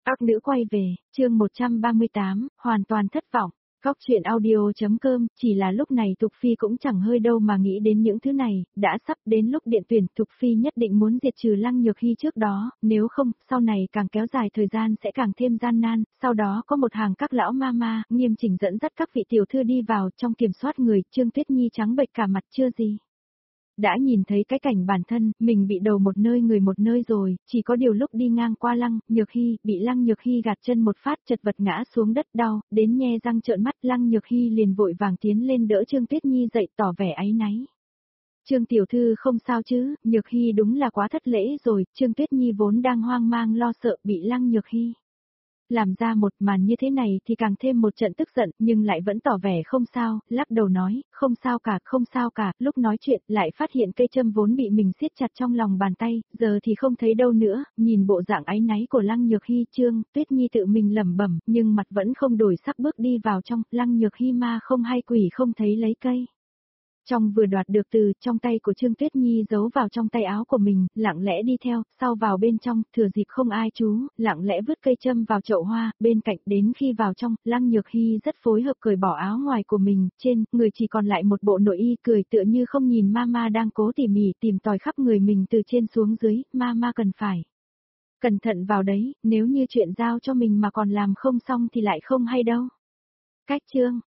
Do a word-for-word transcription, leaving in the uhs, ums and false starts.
Các nữ quay về, chương một trăm ba mươi tám, hoàn toàn thất vọng. Góc chuyện audio.com, chỉ là lúc này Thục Phi cũng chẳng hơi đâu mà nghĩ đến những thứ này, đã sắp đến lúc điện tuyển, Thục Phi nhất định muốn diệt trừ Lăng Nhược Hy trước đó, nếu không, sau này càng kéo dài thời gian sẽ càng thêm gian nan, sau đó có một hàng các lão ma ma, nghiêm chỉnh dẫn dắt các vị tiểu thư đi vào trong kiểm soát người, Trương Tuyết Nhi trắng bệch cả mặt chưa gì. Đã nhìn thấy cái cảnh bản thân, mình bị đầu một nơi người một nơi rồi, chỉ có điều lúc đi ngang qua Lăng Nhược Hy, bị Lăng Nhược Hy gạt chân một phát chật vật ngã xuống đất đau, đến nhe răng trợn mắt, Lăng Nhược Hy liền vội vàng tiến lên đỡ Trương Tuyết Nhi dậy tỏ vẻ áy náy. Trương tiểu thư không sao chứ, Nhược Hy đúng là quá thất lễ rồi, Trương Tuyết Nhi vốn đang hoang mang lo sợ bị Lăng Nhược Hy làm ra một màn như thế này thì càng thêm một trận tức giận, nhưng lại vẫn tỏ vẻ không sao, lắc đầu nói, không sao cả, không sao cả, lúc nói chuyện lại phát hiện cây châm vốn bị mình siết chặt trong lòng bàn tay, giờ thì không thấy đâu nữa, nhìn bộ dạng áy náy của Lăng Nhược Hy, Trương Tuyết Nhi tự mình lẩm bẩm, nhưng mặt vẫn không đổi sắc bước đi vào trong, Lăng Nhược Hy ma không hay quỷ không thấy lấy cây. Trong vừa đoạt được từ trong tay của Trương Tuyết Nhi giấu vào trong tay áo của mình, lặng lẽ đi theo, sau vào bên trong, thừa dịp không ai chú, lặng lẽ vứt cây châm vào chậu hoa, bên cạnh đến khi vào trong, Lăng Nhược Hy rất phối hợp cởi bỏ áo ngoài của mình, trên, người chỉ còn lại một bộ nội y cười tựa như không nhìn Mama đang cố tỉ mỉ tìm tòi khắp người mình từ trên xuống dưới, Mama cần phải cẩn thận vào đấy, nếu như chuyện giao cho mình mà còn làm không xong thì lại không hay đâu. Cách chương